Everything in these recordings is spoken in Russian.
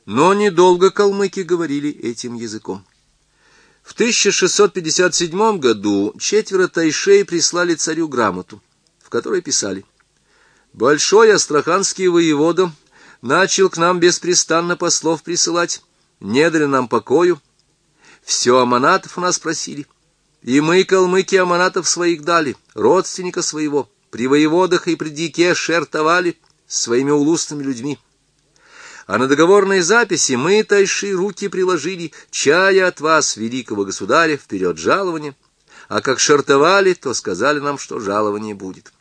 Но недолго калмыки говорили этим языком. В 1657 году 4 тайшей прислали царю грамоту, в которой писали: «Большой астраханский воевода начал к нам беспрестанно послов присылать, не дали нам покою, все аманатов у нас просили, и мы, калмыки, аманатов своих дали, родственника своего, при воеводах и при дике шертовали с своими улусными людьми. А на договорной записи мы, тайши, руки приложили, чая от вас, великого государя, вперед жалования, а как шертовали, то сказали нам, что жалование будет».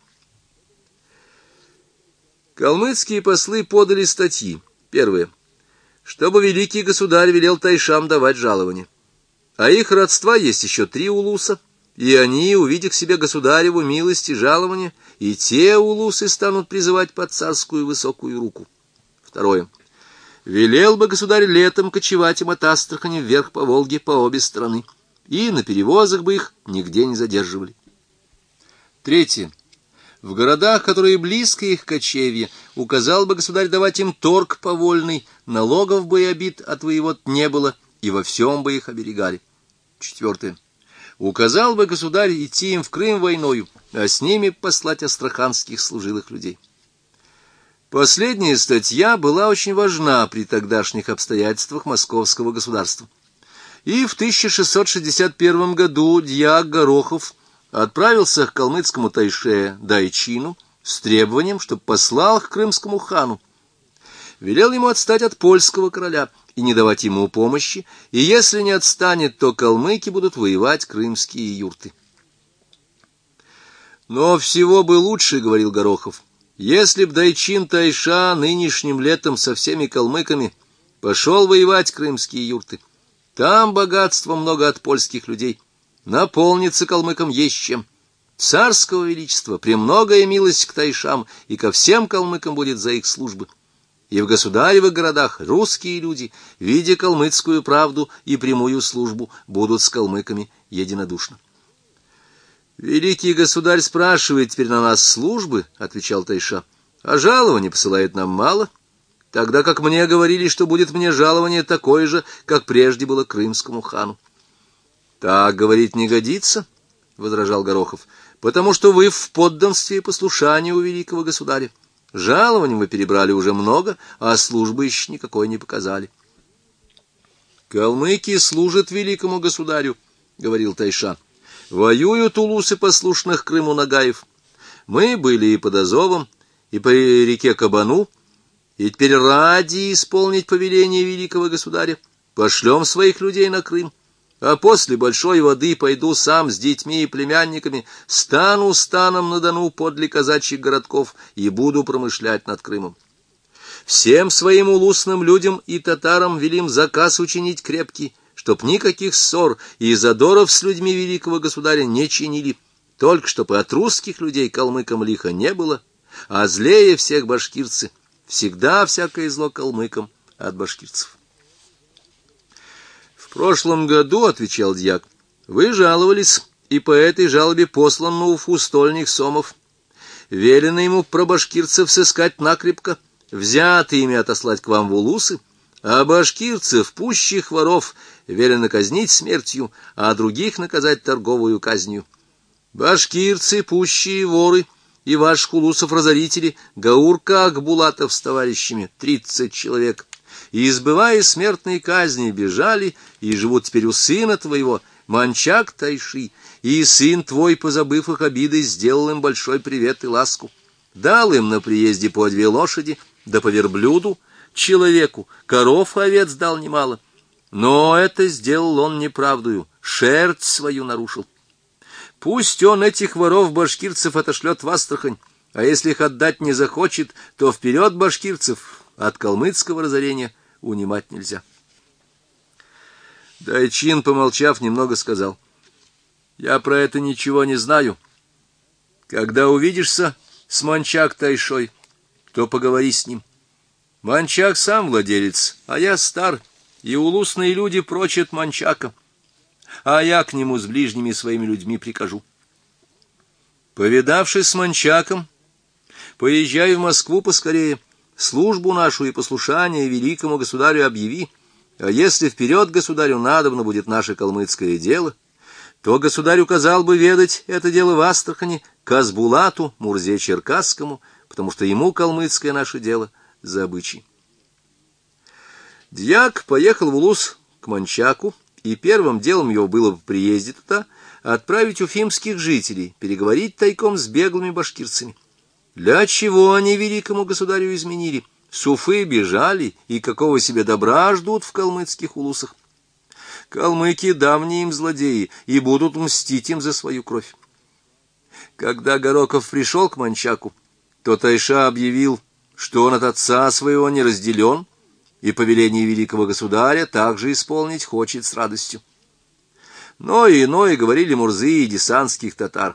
Калмыцкие послы подали статьи. Первое. Чтобы великий государь велел тайшам давать жалование. А их родства есть еще 3 улуса, и они, увидев себе государеву милость и жалование, и те улусы станут призывать под царскую высокую руку. Второе. Велел бы государь летом кочевать им от Астрахани вверх по Волге по обе стороны, и на перевозах бы их нигде не задерживали. Третье. В городах, которые близко их кочевья, указал бы государь давать им торг повольный, налогов бы и обид от воевод не было, и во всем бы их оберегали. Четвертое. Указал бы государь идти им в Крым войною, а с ними послать астраханских служилых людей. Последняя статья была очень важна при тогдашних обстоятельствах московского государства. И в 1661 году дьяк Горохов отправился к калмыцкому тайше Дайчину с требованием, чтобы послал к крымскому хану. Велел ему отстать от польского короля и не давать ему помощи, и если не отстанет, то калмыки будут воевать крымские юрты. Но всего бы лучше, — говорил Горохов, — если б Дайчин тайша нынешним летом со всеми калмыками пошел воевать крымские юрты. Там богатства много от польских людей. Наполнится калмыкам есть чем. Царского величества премногая милость к тайшам, и ко всем калмыкам будет за их службы. И в государевых городах русские люди, видя калмыцкую правду и прямую службу, будут с калмыками единодушны. «Великий государь спрашивает теперь на нас службы, — отвечал тайша, — а жалование посылает нам мало, тогда как мне говорили, что будет мне жалование такое же, как прежде было крымскому хану». «Так говорить не годится, — возражал Горохов, — потому что вы в подданстве и послушании у великого государя. Жалованием вы перебрали уже много, а службы еще никакой не показали». «Калмыки служат великому государю, — говорил тайша. — Воюют улусы послушных Крыму нагаев. Мы были и под Азовом, и по реке Кабану, и теперь ради исполнить повеление великого государя пошлем своих людей на Крым. А после большой воды пойду сам с детьми и племянниками, стану станом на Дону подле казачьих городков и буду промышлять над Крымом. Всем своим улусным людям и татарам велим заказ учинить крепкий, чтоб никаких ссор и задоров с людьми великого государя не чинили, только чтоб от русских людей калмыкам лихо не было, а злее всех башкирцы, всегда всякое зло калмыкам от башкирцев. «В прошлом году, — отвечал дьяк, — вы жаловались, и по этой жалобе послан на Уфу стольник Сомов. Велено ему про башкирцев сыскать накрепко, взятые ими отослать к вам в улусы, а башкирцев, пущих воров, велено казнить смертью, а других наказать торговую казнью. Башкирцы, пущие воры, и ваших улусов-разорители, Гаурка Акбулатов с товарищами, 30 человек, и, избывая смертные казни, бежали и живут теперь у сына твоего, Манчак Тайши, и сын твой, позабыв их обиды, сделал им большой привет и ласку. Дал им на приезде по 2 лошади, да по верблюду, человеку, коров и овец дал немало. Но это сделал он неправдою, шерсть свою нарушил. Пусть он этих воров-башкирцев отошлет в Астрахань, а если их отдать не захочет, то вперед башкирцев, от калмыцкого разорения унимать нельзя». Дайчин, помолчав, немного сказал: «Я про это ничего не знаю. Когда увидишься с Манчак Тайшой, то поговори с ним. Манчак сам владелец, а я стар, и улусные люди прочат Манчака, а я к нему с ближними своими людьми прикажу. Повидавшись с Манчаком, поезжай в Москву поскорее, службу нашу и послушание великому государю объяви, а если вперед государю надобно будет наше калмыцкое дело, то государь указал бы ведать это дело в Астрахани Казбулату, Мурзе Черкасскому, потому что ему калмыцкое наше дело за обычай. Дьяк поехал в Улус к Манчаку, и первым делом его было по приезде туда отправить уфимских жителей переговорить тайком с беглыми башкирцами. Для чего они великому государю изменили? С Уфы бежали, и какого себе добра ждут в калмыцких улусах? Калмыки — давние им злодеи, и будут мстить им за свою кровь. Когда Горохов пришел к Манчаку, то Тайша объявил, что он от отца своего не разделен, и повеление великого государя также исполнить хочет с радостью. Но иное говорили мурзы и десанских татар.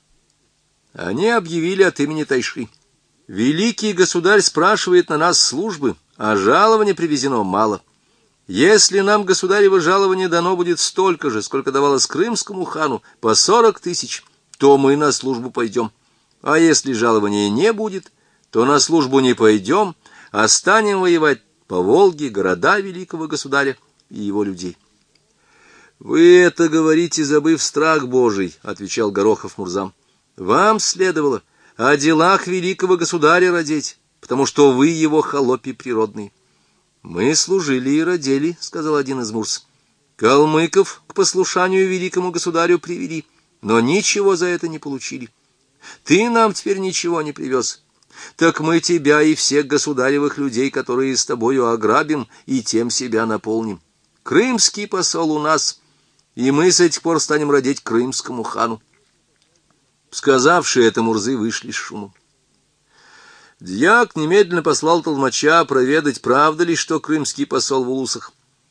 Они объявили от имени Тайши: великий государь спрашивает на нас службы, а жалования привезено мало. Если нам государево жалование дано будет столько же, сколько давалось крымскому хану, по 40 000, то мы на службу пойдем. А если жалования не будет, то на службу не пойдем, а станем воевать по Волге города великого государя и его людей. — Вы это говорите, забыв страх Божий, — отвечал Горохов мурзам. — Вам следовало о делах великого государя родить, потому что вы его холопи природные. — Мы служили и родили, — сказал один из мурз. — Калмыков к послушанию великому государю привели, но ничего за это не получили. Ты нам теперь ничего не привез. Так мы тебя и всех государевых людей, которые с тобою ограбим, и тем себя наполним. Крымский посол у нас, и мы с этих пор станем родить крымскому хану. Сказавшие это мурзы вышли с шумом. Дьяк немедленно послал толмача проведать, правда ли, что крымский посол в улусах.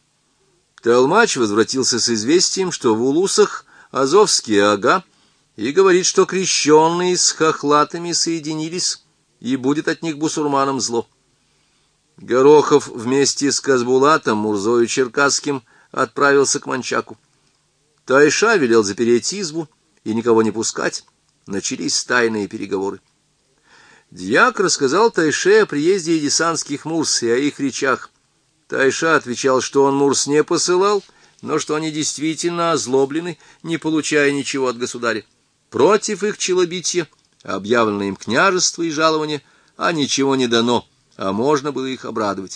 Толмач возвратился с известием, что в улусах азовские ага, и говорит, что крещенные с хохлатами соединились, и будет от них бусурманам зло. Горохов вместе с Казбулатом, Мурзою Черкасским, отправился к Манчаку. Тайша велел запереть избу и никого не пускать. Начались тайные переговоры. Дьяк рассказал Тайше о приезде едисанских мурс и о их речах. Тайша отвечал, что он мурс не посылал, но что они действительно озлоблены, не получая ничего от государя. Против их челобития объявлено им княжество и жалование, а ничего не дано, а можно было их обрадовать.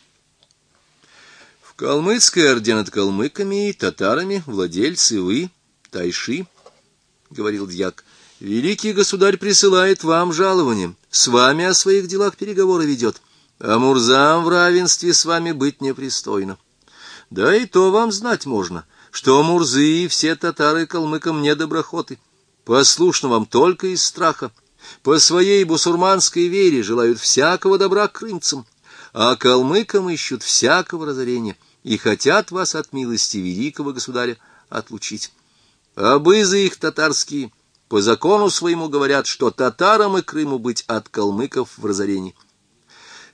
В калмыцкой орде над калмыками и татарами владельцы вы, Тайши, — говорил дьяк, — великий государь присылает вам жалование, с вами о своих делах переговоры ведет, а мурзам в равенстве с вами быть непристойно. Да и то вам знать можно, что мурзы и все татары калмыкам недоброхоты, послушны вам только из страха, по своей бусурманской вере желают всякого добра крымцам, а калмыкам ищут всякого разорения и хотят вас от милости великого государя отлучить. Обызы их татарские по закону своему говорят, что татарам и Крыму быть от калмыков в разорении.